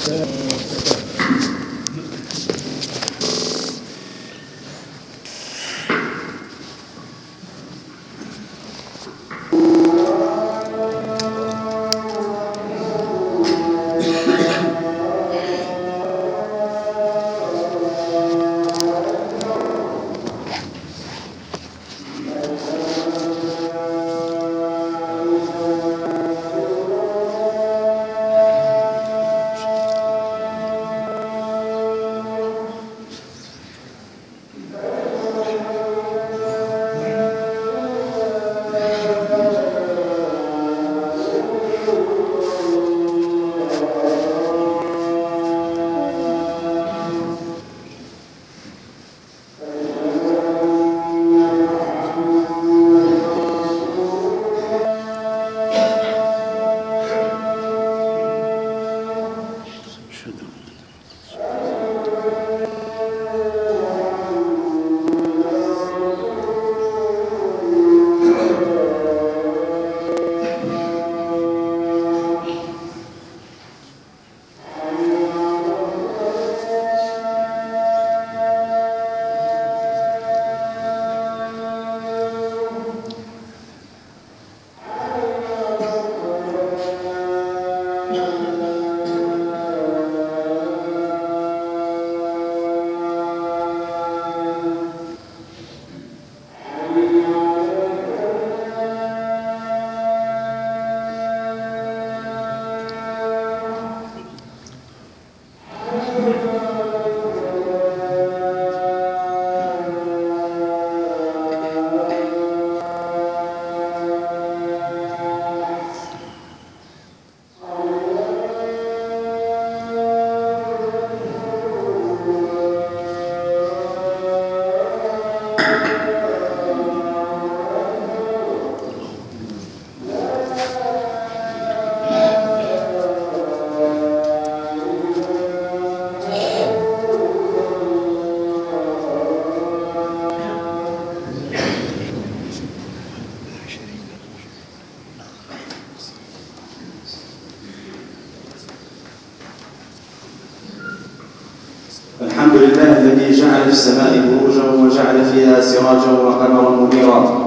الحمد لله الذي جعل في السماء بروجا وجعل فيها سراجا وقمرا منيرا،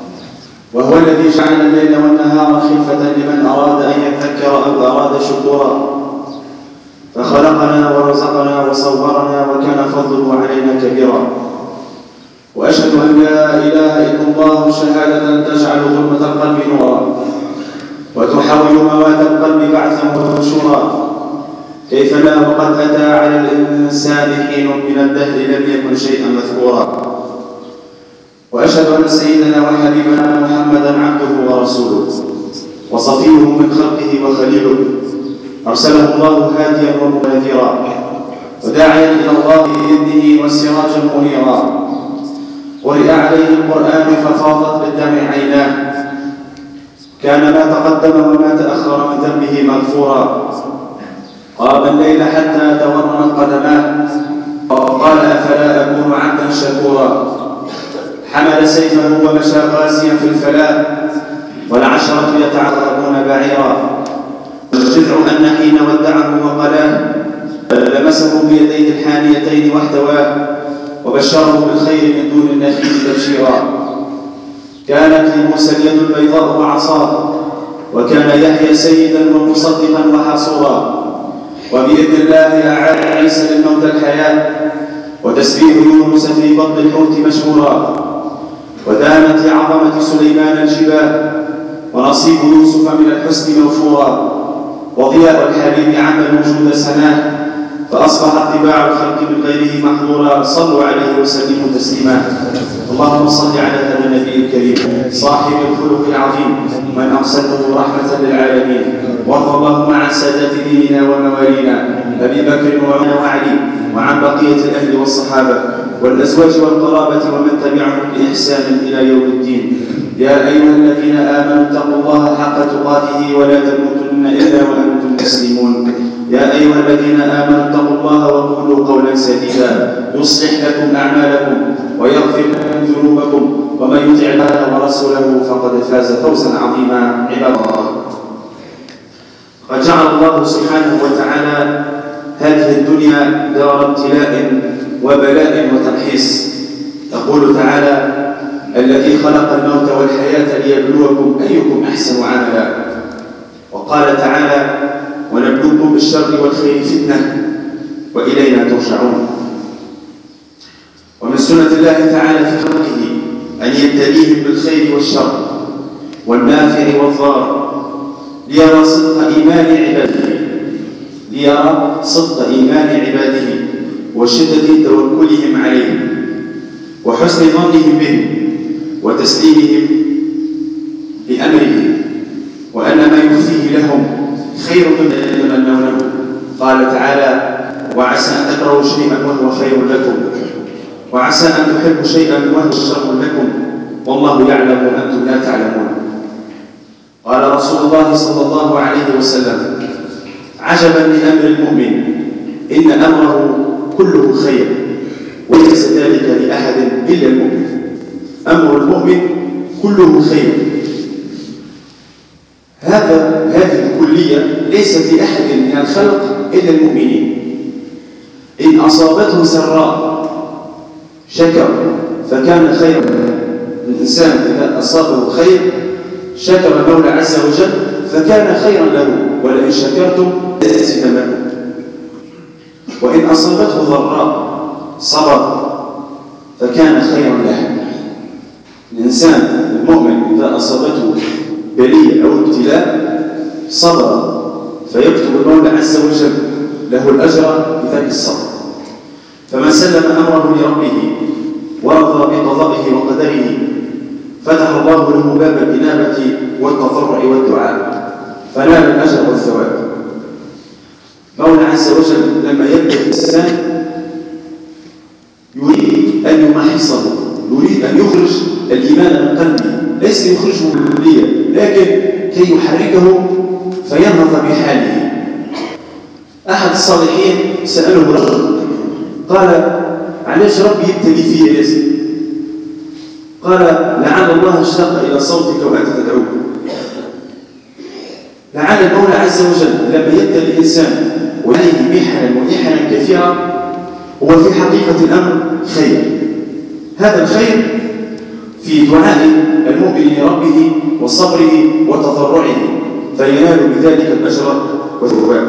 وهو الذي جعل الليل والنهار خلفة لمن أراد أن يذكر أو أراد شكورا، فخلقنا ورزقنا وصورنا وكان فضله علينا كبيرا. وأشهد أن لا إله إلا الله شهادة تجعل ظلمة القلب نورا وتحول مواد القلب بعثا ونشورا. كيف لا وقد أتى على الإنسان حين من الدهر لم يكن شيئا مذكورا. وأشهد أن سيدنا وحبيبنا محمدا عبده ورسوله وصفيه من خلقه وخليله، أرسله الله هاديا ومنذرا وداعيا إلى الله بإذنه وسراجا منيرا. قرئ عليه القرآن ففاضت بالدمع عيناه، كان ما تقدم وما تأخر من ذنبه مغفورا. قام الليل حتى تورمت قدماه وقال أفلا أكون عبدا شكورا. حمل سيفه ومشى غازيا في الفلاة والعشرة يتعقبون بعيرا. والجذع أن حين ودعه وقلاه لمسه بيديه الحانيتين واحتواه وبشره بالخير من دون النخيل تبشيرا. كانت لموسى اليد البيضاء وعصاه، وكان يحيى سيدا ومصدقا وحصورا. وبإذن الله أعاد عيسى للموت الحياة، وتسبيح يونس في بطن الحوت مشهورا. ودامت لعظمة سليمان الجبال، ونصيب يوسف من الحسن موفورا. وضياء الحبيب عم الوجود سناه، فأصبح اتباع الخلق من غيره محظورا. صلوا عليه وسلموا تسليما. اللهم صل على هذا النبي الكريم صاحب الخلق العظيم من أرسلته رحمة للعالمين. وارض اللهم عن سادات ديننا وموالينا أبي بكر وعمر وعلي، وعن بقية الأهل والصحابة والأزواج والقرابة ومن تبعهم بإحسان إلى يوم الدين. يا أيها الذين آمنوا اتقوا الله حق تقاته ولا تموتن إلا وأنتم مسلمون. يا أيها الذين آمنوا اتقوا الله وقولوا قولا سديدا يصلح لكم أعمالكم ويغفر لكم ذنوبكم، ومن يطع الله ورسوله فقد فاز فوزا عظيما. عباد الله، قد جعل الله سبحانه وتعالى الدنيا دار ابتلاء وبلاء وتمحيص. يقول تعالى: الذي خلق الموت والحياة ليبلوكم أيكم أحسن عملا. وقال تعالى: ونبلوكم بالشر والخير فتنة وإلينا ترجعون. ومن سنة الله تعالى في خلقه أن يبتليهم بالخير والشر والنافع والضار ليرى صدق إيمان عباده وشدة توكلهم عليه وحسن ظنهم به وتسليمهم لأمره، وأن ما يخفيه لهم خير مما يتمنونه. قال تعالى: وعسى أن تكرهوا شيئا وهو خير لكم، وعسى أن تحبوا شيئا وهو شر لكم، والله يعلم وأنتم لا تعلمون. قال رسول الله صلى الله عليه وسلم: عجبا لأمر المؤمن، إن أمره كله خير، وليس ذلك لأحد إلا المؤمن. أمر المؤمن كله خير. هذه الكلية ليست لأحد من الخلق إلا المؤمنين. إن أصابته سراء شكر فكان خيرا. الإنسان إذا أصابه خير شكر المولى عز وجل فكان خيرا له، ولئن شكرتم لأزيدنكم. وإن أصابته ضراء صبر فكان خيرا له. الإنسان المؤمن إذا أصابته بلية أو ابتلاء صبر فيكتب المولى عز وجل له الأجر بذلك الصبر. فمن سلم أمره لربه ورضى بقضائه وقدره فتح الله له باب الإنابة والتضرع والدعاء فنال الأجر والثواب. مولى عز وجل لما يبدأ الإنسان يريد أن يمحصه، يريد أن يخرج الإيمان من قلبه، ليس يخرجه بالكلية لكن كي يحركه فينهض بحاله. أحد الصالحين سأله رجل قال: علاش ربي يبتلي فيه ياسر؟ قال: لعل الله اشتاق إلى صوتك وأنت تدعوه. لعل المولى عز وجل لما يبتلي الإنسان وعليه محنا كثيرة هو في حقيقة الأمر خير. هذا الخير في دعاء المؤمن لربه وصبره وتضرعه فينال بذلك الأجر والثواب.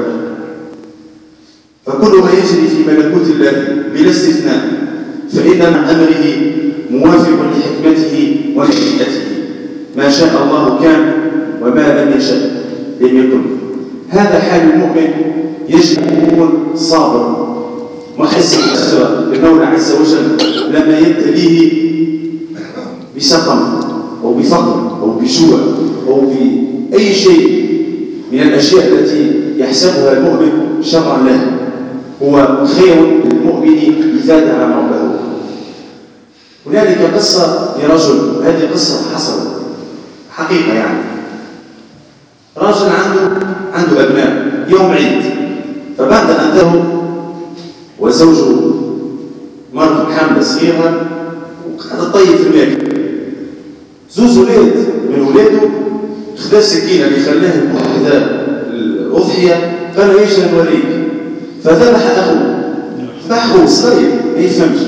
فكل ما يجري في ملكوت الله بلا استثناء فإن من أمره موافق لحكمته ومشيئته. ما شاء الله كان وما لم يشاء لم يكن. هذا حال المؤمن، يجب أن يكون صابر محسن للمولى عز وجل لما يبتليه بسقم أو بفقر أو بجوع أو بأي شيء من الأشياء التي يحسبها المؤمن شرا له. هو خير للمؤمن إذا دعا ربه. هنالك قصة لرجل، هذه قصة حصلت حقيقة يعني. رجل عنده أبناء، يوم عيد، فبعد أن ذهبوا وزوجه مرته حاملة صغيرة وقاعدة تطيب في الماكل، زوز ولاد من ولاده خذا السكينة اللي خلاه بوحدة الأضحية قال له: ايش نوريك؟ فذبح أخوه صغير ما يفهمش.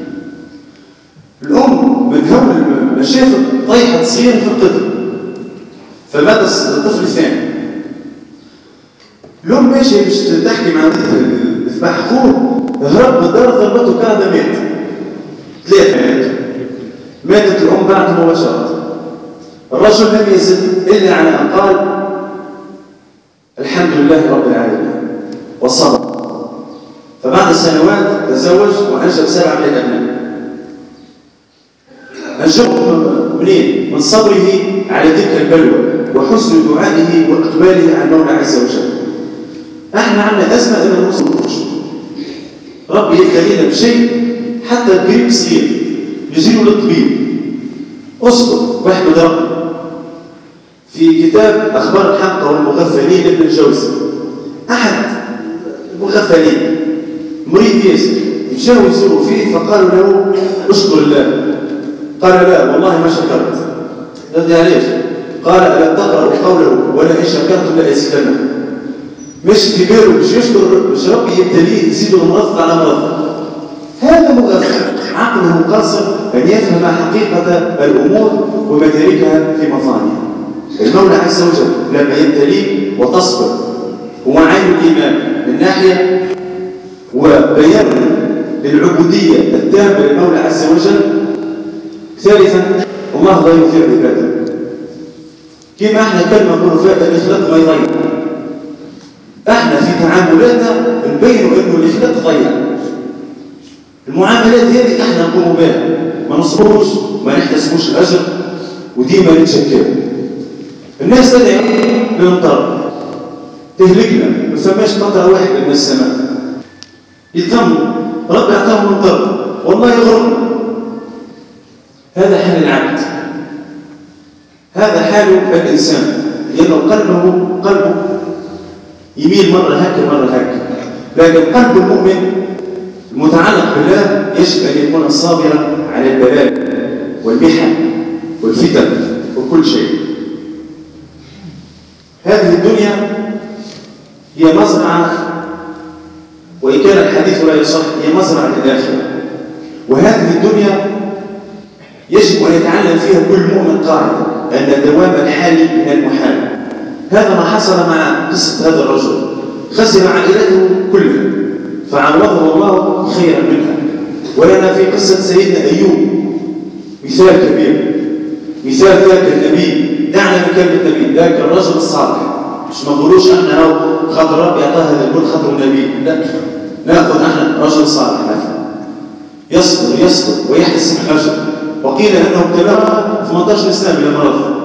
الأم من هول ما شافت طيحة صغير في القدر فمات الطفل الثاني. الأم ماشي باش تحكي مع ذبح أخوه، هرب بالدار ضربته كهذا مات. 3 ماتت الأم بعد مباشرة. الرجل لم يزد إلا على أن قال: الحمد لله رب العالمين والصبر. فبعد سنوات تزوج وأنجب 7 من الأبناء. أنجبهم منين؟ من صبره على تلك البلوى وحسن دعائه وإقباله على المولى عز وجل. احنا عندنا أزمة إن الرسل ربي يبتلينا بشيء حتى القريب صغير يجيله للطبيب اصبر واحمد ربي. في كتاب أخبار الحق والمغفلين لابن الجوزي، أحد المغفلين مريض ياسر مشاو يزوروا فيه فقالوا له: اشكر الله. قال: لا والله ما شكرت. قال: علاش؟ قال: ألم تقرأوا قوله ولئن شكرتم لأزيدنكم؟ مش في باله مش يشكر، مش ربي يبتليه يزيده مرض على مرض. هذا مغفل عقله قاصر أن يفهم حقيقة الأمور ومداركها في مصانعها. المولى عز وجل لما يبتليه وتصبر هو عين الإيمان من ناحية وبيان للعبودية التامة للمولى عز وجل. ثالثا الله لا يثير عباده، كما احنا كلمة نقولوا فيها الإخلاق ما يضيع. احنا في تعاملاتنا نبينوا انه الإخلاق ضيع. المعاملات هذه احنا نقوموا بها، ما نصبروش ما نحتسبوش الأجر وديما نتشكاو. الناس تدعي للمطر تهلكنا، ما فماش قطره واحد من السماء، يتذموا ربي اعطاهم المطر والله يغرنا. هذا حال العبد، هذا حال الإنسان، لأنه قلبه يميل مرة هكذا مرة هكذا. لكن قلب المؤمن المتعلق بالله يجب أن يكون صابرا على البلاء والمحن والفتن وكل شيء. هذه الدنيا هي مزرعة، وإن كان الحديث لا يصح، هي مزرعة الآخرة. وهذه الدنيا يجب أن يتعلم فيها كل مؤمن قاعدة أن الدوام الحالي من المحال. هذا ما حصل مع قصة هذا الرجل، خسر عائلته كلها فعوضه الله خيرا منها. ولنا في قصة سيدنا أيوب مثال كبير، مثال ذاك النبي، دعنا من كلمة النبي، ذاك الرجل الصالح. مش ما نقولوش احنا خاطر ربي اعطاه هذا الملك خاطر النبي، لا، ناخذ احنا رجل صالح مثلا يصبر ويحتسب الاجر. وقيل انه ابتلاه 18 سنه من المرض،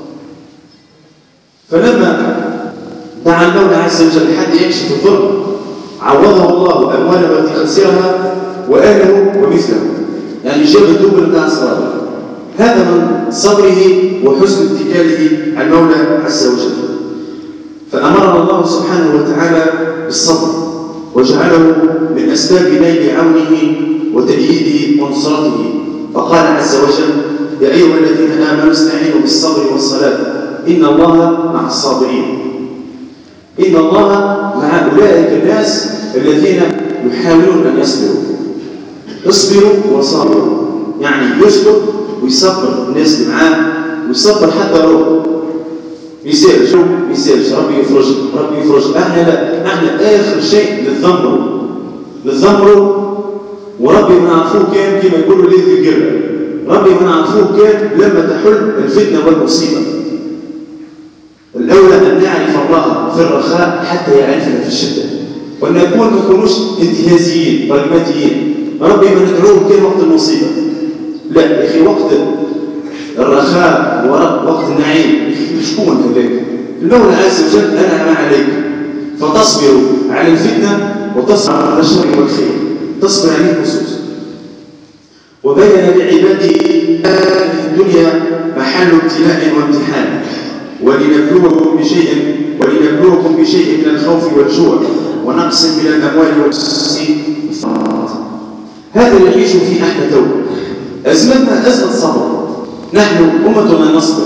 فلما دعا المولى عز وجل حتى يكشف الضر عوضه الله امواله التي خسرها واهله ومثله، يعني جاب الدوبل بتاع الصلاه. هذا من صبره وحسن اتكاله على المولى عز وجل. فأمرنا الله سبحانه وتعالى بالصبر وجعله من أسباب نيل عونه وتأييده ونصرته. فقال عز وجل: يا أيها الذين آمنوا استعينوا بالصبر والصلاة إن الله مع الصابرين. إن الله مع أولئك الناس الذين يحاولون أن يصبروا. اصبروا وصابروا، يعني يصبر ويصبر الناس اللي معاه ويصبر حتى لو يسيرش ربي يفرج. احنا لا، احنا اخر شيء نتذمروا وربي ما نعرفوه كان كما يقولوا ليه القرة. ربي ما نعرفوه كان لما تحل الفتنه والمصيبه. الاولى ان نعرف الله في الرخاء حتى يعرفنا في الشده، وان ما نكونوش انتهازيين براغماتيين. ربي ما ندعوه كان وقت المصيبه، لا يا اخي، وقت الرخاء ووقت النعيم شكون هذاك؟ المولى عز وجل أنعم عليك فتصبر على الفتنة وتصبر على الشر والخير، تصبر عليه خصوصا. وبين لعباده هذه الدنيا محل ابتلاء وامتحان، ولنبلوكم بشيء من الخوف والجوع ونقص من الأموال والأنفس والثمرات. هذا اللي نعيش فيه احنا تو. أزمتنا أزمة صبر، نحن أمتنا نصبر.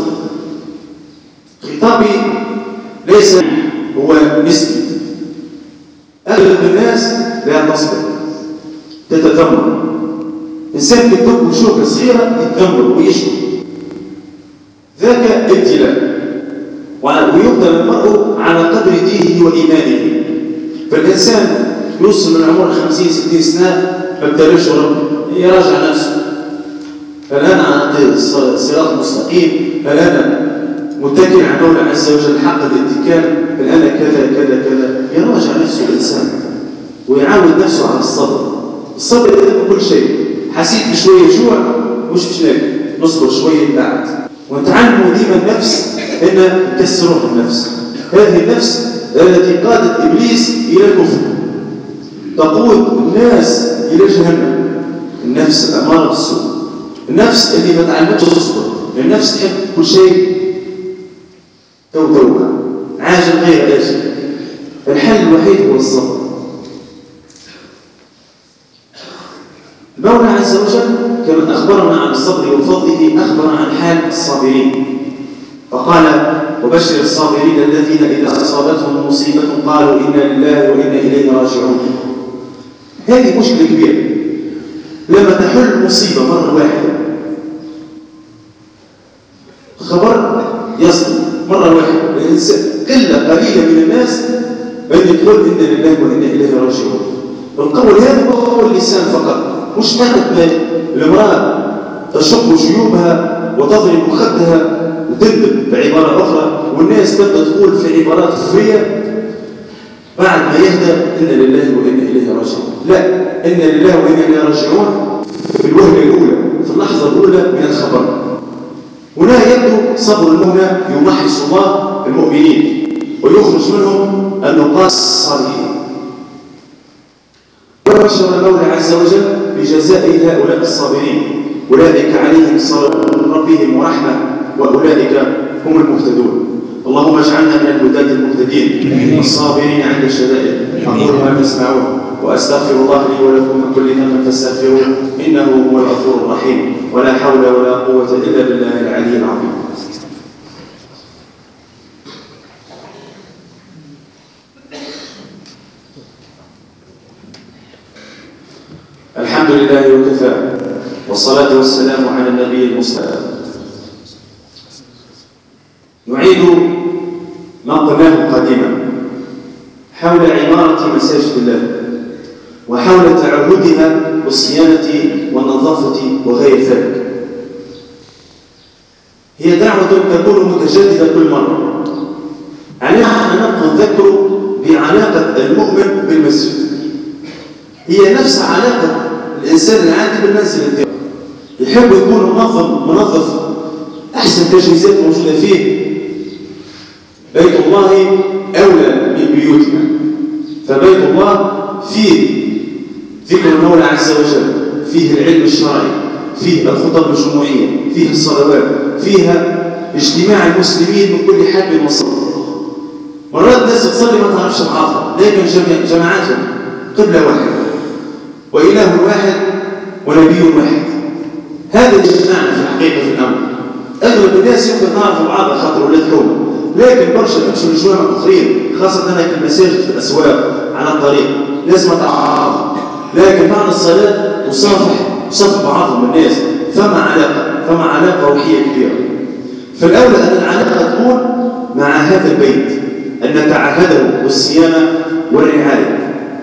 خطابي ليس هو نسبي، أغلب الناس لا تصبر، تتذمر. إنسان يكتب شوكة صغيرة يتذمر ويشكو، ذاك ابتلاء. ويبدأ المرء على قدر دينه وإيمانه. فالإنسان يوصل من عمر 50-60 سنة ما ابتلاش ربه، يراجع نفسه. هل أنا على الصراط المستقيم؟ هل أنا متكل على المولى عز وجل حق الاتكال؟ هل أنا كذا؟ يراجع نفسه الإنسان ويعود نفسه على الصبر. الصبر يتم كل شيء. حسيت بشوية جوع مش ناكل، نصبر شوية بعد. ونتعلموا ديما النفس أن يكسروها النفس. هذه النفس التي قادت إبليس إلى الكفر، تقود الناس إلى جهنم. النفس الأمارة بالسوء، النفس اللي ما تعلمتش تصبر، النفس تحب كل شيء توقع عاجل غير آجل. الحل الوحيد هو الصبر. المولى عز وجل كما أخبرنا عن الصبر وفضله أخبر عن حال الصابرين، فقال: وبشر الصابرين الذين إذا أصابتهم مصيبة قالوا إنا لله وإنا إليه راجعون. هذه مشكلة كبيرة. لما تحل مصيبة مرة واحدة، خبر يصل مرة واحدة، قلة قليلة من الناس بل يقول إنا لله وإنا إليه راجعون. القول هذا هو قول اللسان فقط، مش معنى الامرأة تشق جيوبها وتضرب خدها وتندب بعبارة أخرى والناس تبدأ تقول في عبارات خفية بعد ما يهدى إنا لله وإنا إليه راجعون. لا، إنا لله وإنا إليه راجعون في الوهلة الأولى، في اللحظة الأولى من الخبر. هنا يبدو صبر المهنة يمحص الله المؤمنين ويخرج منهم النقاط الصالحين. وبشر المولى عز وجل بجزاء هؤلاء الصابرين، أولئك عليهم صلاة من ربهم ورحمة وأولئك هم المهتدون. اللهم اجعلنا من الهداة المهتدين الصابرين عند الشدائد. أقول ما تسمعون وأستغفر الله لي ولكم من كل ذنب فاستغفروه إنه هو الغفور الرحيم، ولا حول ولا قوة إلا بالله العلي العظيم. الحمد لله وكفى، والصلاة والسلام على النبي المصطفى. نعيد ما قلناه قديما حول عمارة مساجد الله وحول تعهدها بالصيانة والنظافة وغير ذلك. هي دعوة تكون متجددة كل مرة. علينا أن نبقى نذكر بعلاقة المؤمن بالمسجد، هي نفس علاقة الإنسان العادي بالمنزل. يحب يكون منظف أحسن تجهيزات موجودة فيه. بيت الله أولى من بيوتنا، فبيت الله فيه ذكر المولى عز وجل، فيه العلم الشرعي، فيه الخطب الجمعية، فيه الصلوات، فيها اجتماع المسلمين من كل حد وصل. مرات الناس تصلي ما تعرفش بعضها، لكن جماعاتهم قبلة واحدة وإله واحد ونبي واحد. هذا الاجتماع في حقيقة الأمر. أغلب الناس يمكن تعرف بعضها خاطر ولاد حول، لكن برشا تمشي لجوامع آخرين، خاصة هنا في المساجد في الأسواق على الطريق، لازم تعرف. لكن بعد الصلاة تصافح بعضهم الناس، فما علاقة روحية كبيرة. فالأولى أن العلاقة تكون مع هذا البيت، أن نتعهده بالصيانة والرعاية.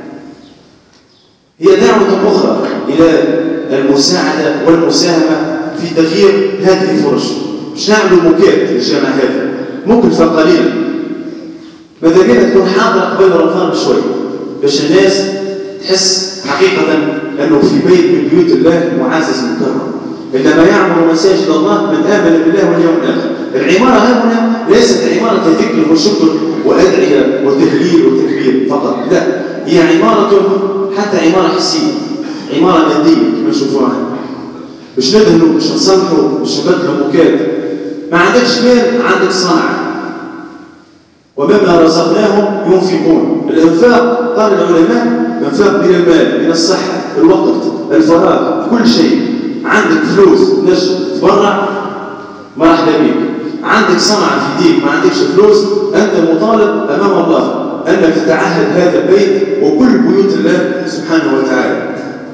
هي دعوة أخرى إلى المساعدة والمساهمة في تغيير هذه الفرش. مش نعمل مكات للجامع هذا، مكلفة قليلة. ماذا بينا تكون حاضرة قبل رمضان بشوي باش الناس تحس حقيقة أنه في بيت من بيوت الله معزز مكرم. إنما يعمر مساجد الله من آمن بالله واليوم الآخر. العمارة هنا ليست عمارة ذكر وشكر وأدعية وتهليل وتكبير فقط، لا، هي عمارة حتى عمارة حسية، عمارة مادية كما نشوفوها. مش ندهنوا، مش نصلحوا، مش نبدلوا مكات. ما عندكش مال، عندك صنعة. ومما رزقناهم ينفقون. الإنفاق قال العلماء انفاق من المال، من الصحة، الوقت، الفراغ، كل شيء. عندك فلوس نجم تبرع مرحبا بك. عندك صنعة في يديك ما عندكش فلوس، أنت مطالب أمام الله أنك تتعهد هذا البيت وكل بيوت الله سبحانه وتعالى.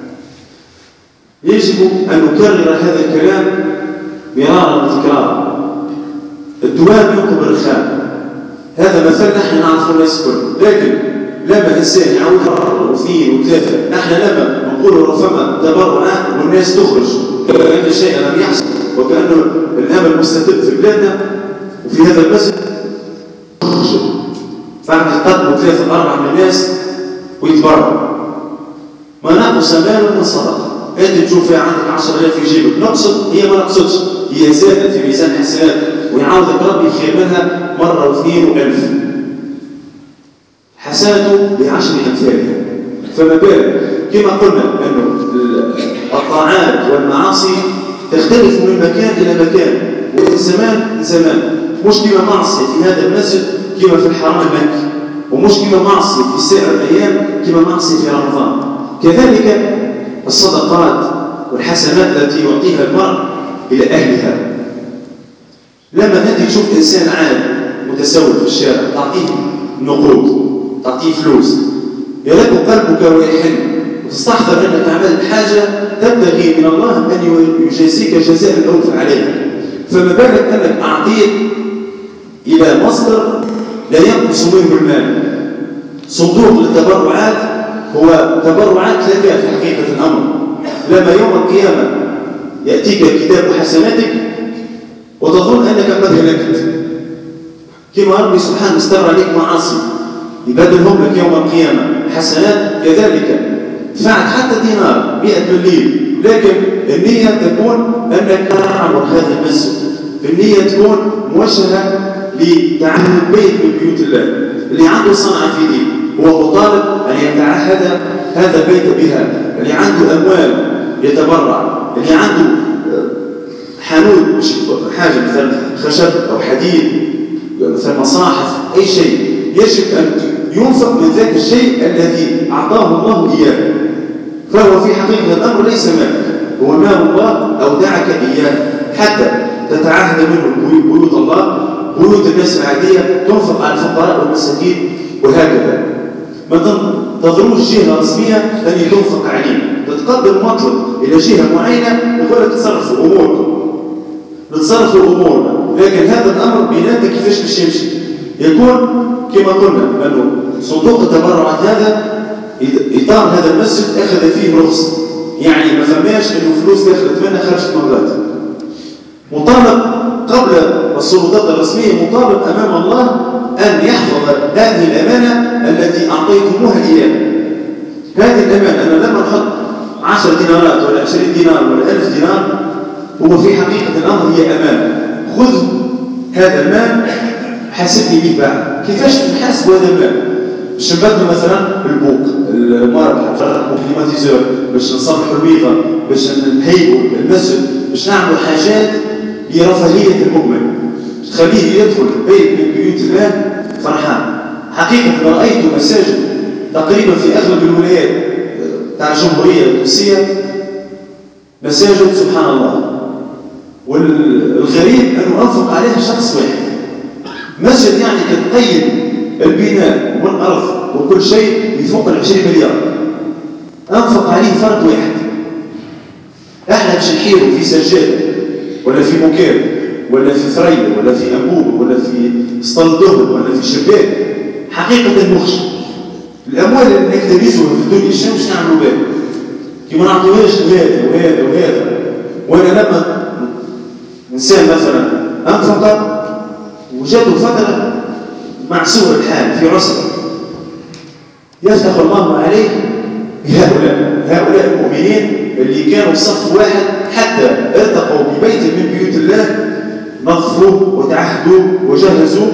يجب أن نكرر هذا الكلام مرارا وتكرارا. الدوام ينقب الرخام. هذا مثل نحن نعرفه الناس كل، لكن لما إنسان يعود مرة واثنين وثلاثة، نحن لما نقول ربما تبرعات والناس تخرج كأن شيء لم يحصل وكأنه الأمل مستتب في بلادنا وفي هذا المسجد. بعد يقدموا 3-4 من الناس ويتبرعوا، ما نقص مال من صدقة. أنت تشوف عندك 10,000 في جيبك، نقصد هي ما نقصدش، هي زادت في ميزان حسنات ويعاودك ربي خير منها مرة واثنين و1000. حسناته ب10 أمثالها. فما بالك كما قلنا أنه الطاعات والمعاصي تختلف من مكان إلى مكان ومن زمان لزمان. مش كما معصية في هذا المسجد كما في الحرم المكي، ومش كما معصية في سائر الأيام كما معصية في رمضان. كذلك الصدقات والحسنات التي يعطيها المرء إلى أهلها. لما أنت تشوف إنسان عادي متسول في الشارع تعطيه نقود، تعطيه فلوس، يرق قلبك ويحن وتستحضر أنك عملت حاجة تبتغي من الله أن يجازيك جزاء الأوفى عليها. فما بالك أنك أعطيت إلى مصدر لا ينقص منه المال. صندوق للتبرعات هو تبرعات لك في حقيقة الأمر. لما يوم القيامة يأتيك كتاب حسناتك وتظن أنك قد هلكت، كما ربي سبحانه استر عليك معاصي يبدلهم لك يوم القيامة حسنات. كذلك دفعت حتى دينار 100 مليم، لكن النية تكون أنك تعمر هذا المسجد، النية تكون موجهة لتعهد بيت من بيوت الله. اللي عنده صنعة في دين هو مطالب أن يتعهد هذا البيت بها. اللي عنده أموال يتبرع، اللي عنده حانوت حاجة مثل خشب أو حديد مثل مصاحف أي شيء، يجب أن ينفق من ذاك الشيء الذي أعطاه الله إياه. فهو في حقيقة الأمر ليس مالك، هو مال الله أودعك إياه حتى تتعهد منه بيوت الله، بيوت الناس العادية، تنفق على الفقراء والمساكين وهكذا. ما تضروش جهة رسمية أن تنفق عليه، تتقدم مطلب إلى جهة معينة يقول لك تصرفوا أمورنا، لكن هذا الأمر بيناتك كيفاش باش يمشي؟ يكون كما قلنا أنه صندوق التبرعات هذا إطار هذا المسجد أخذ فيه رخصة، يعني ما فماش أنه فلوس دخلت منها خرجت مرات. مطالب قبل السلطات الرسمية، مطالب أمام الله أن يحفظ هذه الأمانة التي أعطيتموها إياه. هذه الأمانة أنا لما نحط 10 دينارات ولا 20 دينار ولا 1000 دينار، هو في حقيقة الأمر هي أمانة. خذ هذا المال حاسبني به بعد. كيفاش نحاسب هذا المال؟ باش نبدلوا مثلا البوق المربح، الكليماتيزور، باش نصلحوا البيضة، باش نهيئوا المسجد، باش نعملوا حاجات لرفاهية المؤمن تخليه يدخل بيت من بيوت الله فرحان. حقيقة رأيت مساجد تقريبا في أغلب الولايات تاع الجمهورية التونسية مساجد سبحان الله، والغريب أنه أنفق عليها شخص واحد. مسجد يعني كتقيم البناء والأرض وكل شيء يفوق 20 مليار، أنفق عليه فرد واحد. احنا باش نحيروا في سجادة ولا في مكان ولا في ثريا ولا في أنبوب ولا في اسطل دهن ولا في شباك، حقيقة المخشى الأموال اللي نكتنزوها في الدنيا الشمس نعملوا بها كما نعطوهاش لهذا وهذا وهذا. وأنا لما إنسان مثلا أنفق وجدوا فترة معسور الحال في عسر، يفتح الله عليه بهؤلاء المؤمنين اللي كانوا صف واحد حتى ارتقوا ببيت من بيوت الله، نظفوا وتعهدوا وجهزوا،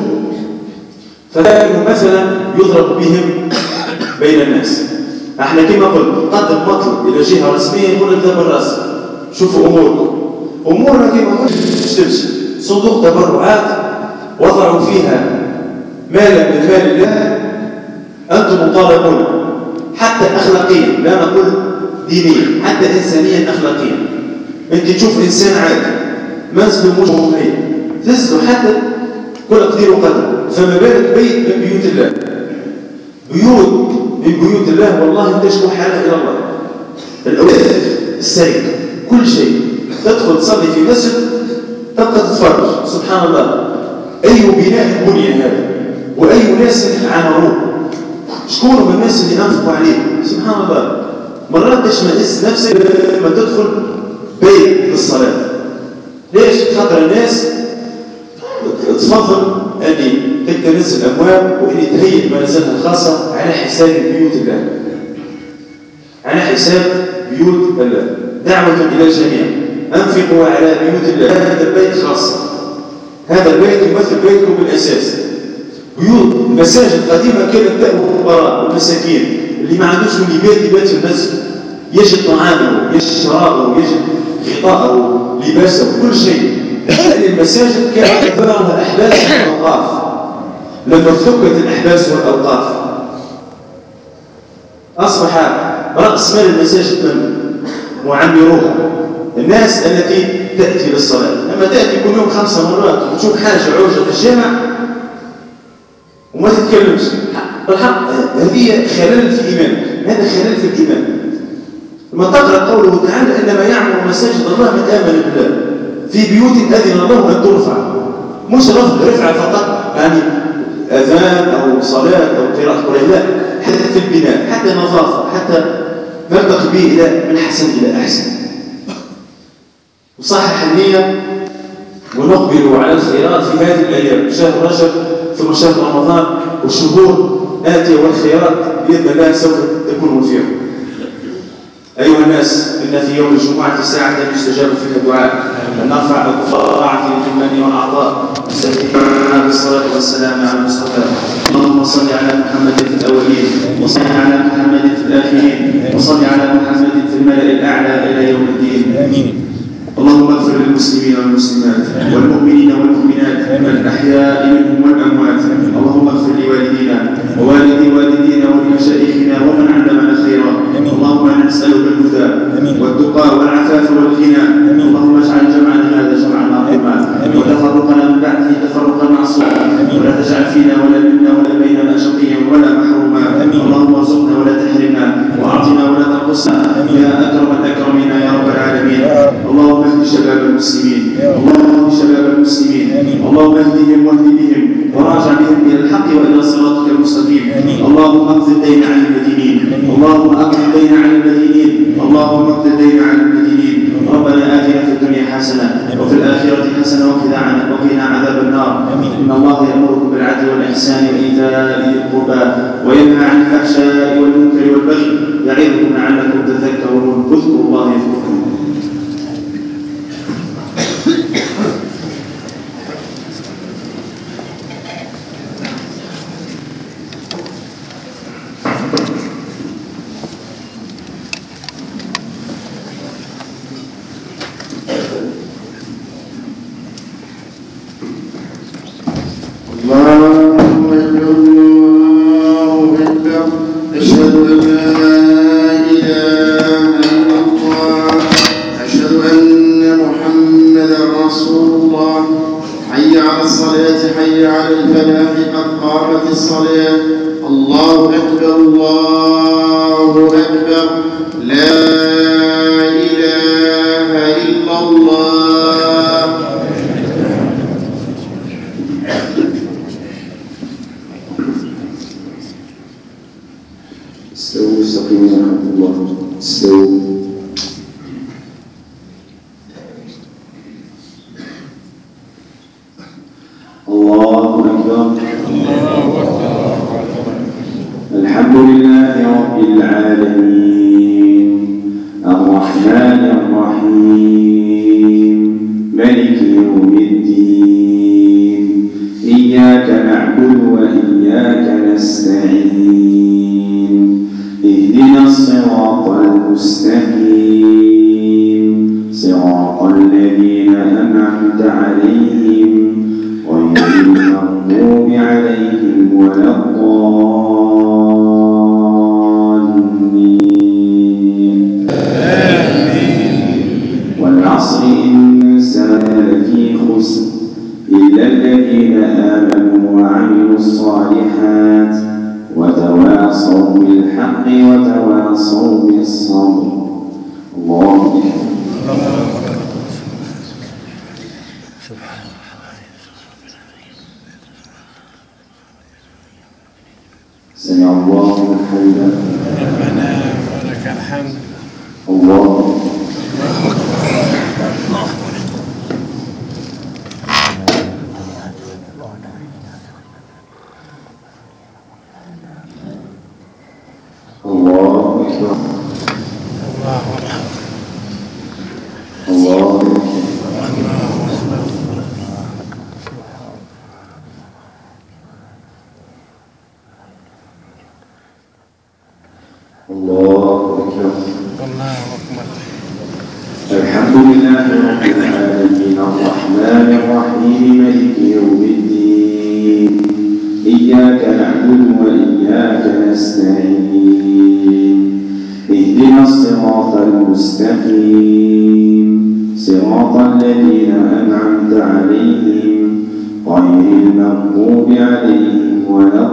فكانوا مثلا يضرب بهم بين الناس. احنا كما قلت قدم مطلب الى جهه رسميه يقول لك دابا الراس شوفوا امورنا كما قلت باش تمشي. صندوق تبرعات وضعوا فيها مالا من مال الله، انتم مطالبون حتى اخلاقيا، لا نقول دينيا، حتى انسانيا اخلاقيا. انت تشوف انسان عادي ما نسلموش عليه تسلو حتى كل قدير وقدر، فما بالك بيت من بيوت الله. بيوت من بيوت الله والله تشكو حالها الى الله. الاولاد، السرقه، كل شيء. تدخل تصلي في مسجد تبقى تتفرج سبحان الله، اي بناء بني هذا واي ناس عمروه، شكون من الناس اللي انفقوا عليه سبحان الله. مرات تشمئز نفسك لما تدخل بيت للصلاه. ليش؟ خاطر الناس تفضل أن تكتنز الأموال وأن تهيئ منازلها الخاصة على حساب بيوت الله، على حساب بيوت الله. دعوة إلى الجميع، أنفقوا على بيوت الله. هذا البيت خاصة، هذا البيت يمثل بيتكم بالأساس. بيوت مساجد قديمة كانت تأوي الفقراء والمساكين اللي ما عندوش من يبات في المسجد، يجد طعامه، يجد شرابه، يجد غطاءه، لباسه، كل شيء. المساجد كانت تتبعها أحباس والأوقاف. لما فكت الأحباس والأوقاف أصبح رأس مال المساجد من معمروها الناس التي تأتي للصلاة. لما تأتي كل يوم 5 مرات وتشوف حاجة عوجة في الجامع وما تتكلمش. بالحق هذه خلل في إيمانك، هذا خلل في الإيمان. لما تقرأ قوله تعالى إنما يعمر مساجد الله من آمن بالله في بيوت أذن الله أن ترفع، مش رفع فقط يعني أذان أو صلاة أو قراءة قرآن، لا، حتى في البناء، حتى نظافة، حتى نرتقي به إلى من حسن إلى أحسن. وصحح النية ونقبل على الخيرات في هذه الأيام، شهر رجب ثم شهر رمضان والشهور آتية، والخيرات بإذن الله سوف تكون وفيرة. أيها الناس، إن في يوم الجمعة ساعة يستجاب فيها الدعاء، أن نرفع الطاعة في الإيمان والعطاء، نستهدفنا بالصلاة والسلام على المصطفى. اللهم صل على محمد في الأولين، وصل على محمد في الآخرين، وصل على محمد في الملأ الأعلى إلى يوم الدين. آمين. اللهم اغفر للمسلمين والمسلمات والمؤمنين والمؤمنات الأحياء منهم والأموات. اللهم اغفر لوالدينا ووالدي والدينا ولمشايخنا ومن علمنا خيرا. اللهم انا نسألك الهدى والتقى والعفاف والغنى. اللهم اجعل جمعنا هذا جمعا مرحوما، وتفرقنا من بعده تفرقا معصوما، ولا تجعل فينا ولا منا ولا بيننا شقيا ولا محروما. اللهم ارزقنا ولا تحرمنا، واعطنا ولا تنقصنا، يا اكرم الاكرمين يا رب العالمين. اللهم اهد شباب المسلمين، اللهم اهد شباب المسلمين، اللهم اهدهم واهد بهم وراجع بهم الى الحق والى صراطك المستقيم. اللهم اقض الدين عن المدينين، اللهم اقض الدين عن المدينين، اللهم اقض الدين عن المدينين. ربنا آتنا في الدنيا حسنة وفي الآخرة حسنة وقنا عذاب النار. إن الله يأمركم بالعدل والإحسان وإيتاء ذي القربى وينهى عن الفحشاء والمنكر والبغي يعظكم لعلكم تذكرون. اذكروا الله يذكركم. ولا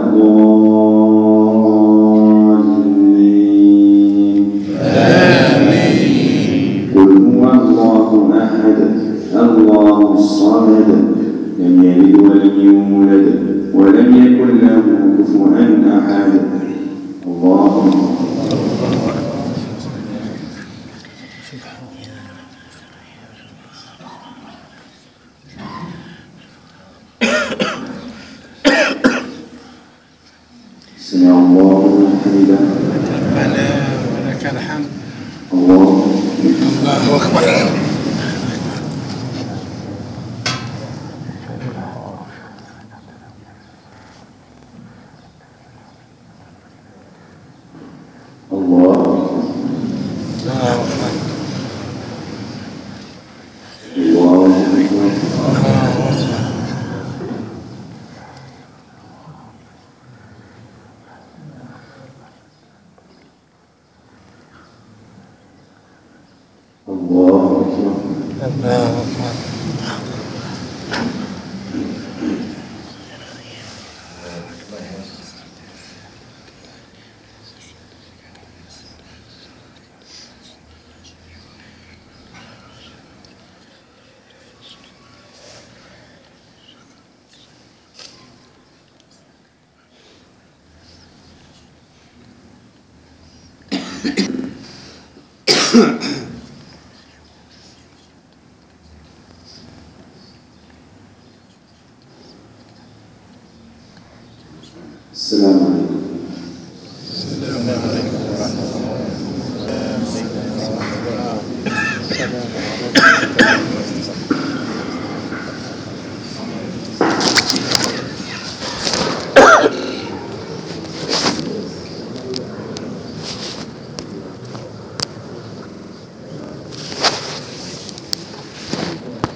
الضالين آمين. قل هو الله أحد الله الصمد لم يلد ولم يولد ولم يكن له كفوا أحد الله سمع الله لمن حمده ربنا ولك الحمد الله أكبر. الله السلام عليكم.